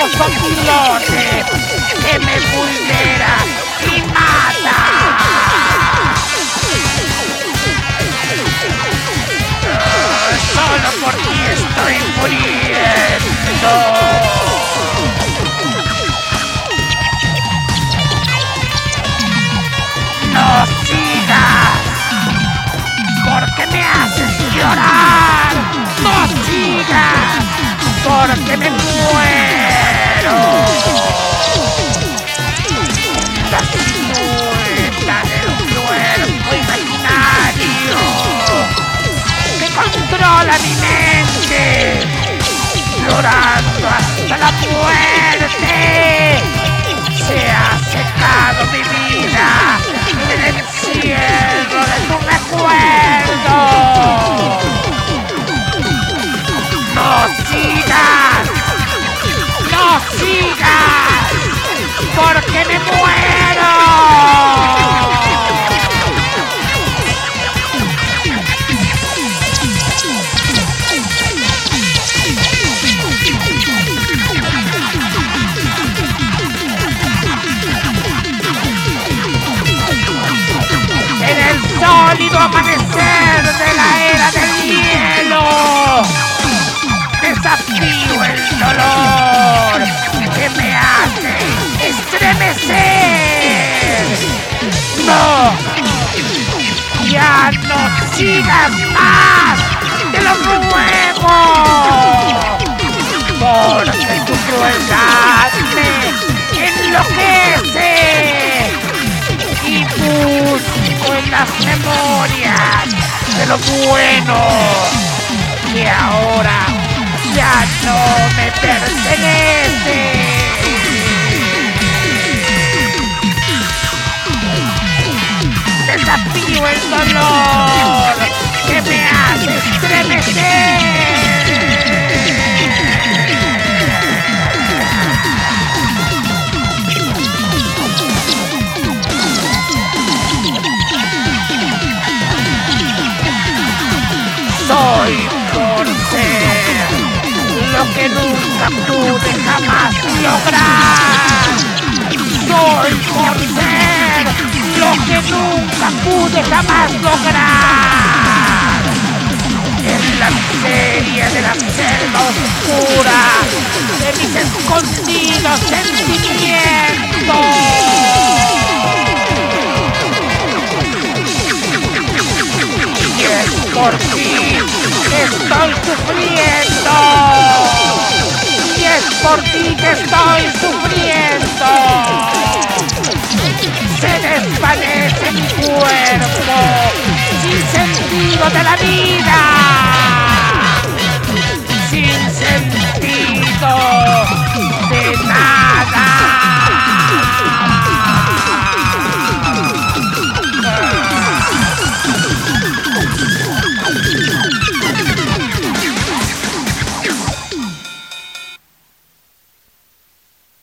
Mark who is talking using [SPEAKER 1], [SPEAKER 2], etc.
[SPEAKER 1] sopilote que me vulnera y mata. Solo por ti estoy muriendo. No sigas, porque me haces llorar. No sigas, porque me muero. La silueta del cuerpo imaginario que controla mi mente, llorando hasta la muerte. Se ha secado mi vida en el encierro de tu recuerdo. No sigas, no sigas, porque me muero. Sólido amanecer de la era del hielo, desafío el dolor que me hace estremecer. No, ya no sigas más, te lo ruego, porque tu crueldad me enloquece y busco en las memorias de lo bueno que ahora ya no me pertenece. Desafío el dolor que me hace estremecer. Soy por ser lo que nunca pude jamás lograr. Soy por ser lo que nunca pude jamás lograr. En la miseria de la selva oscura de mis escondidos sentimientos. Y es por ti que estoy sufriendo. Y es por ti que estoy sufriendo. Se desvanece mi cuerpo sin sentido de la vida. Sin sentido.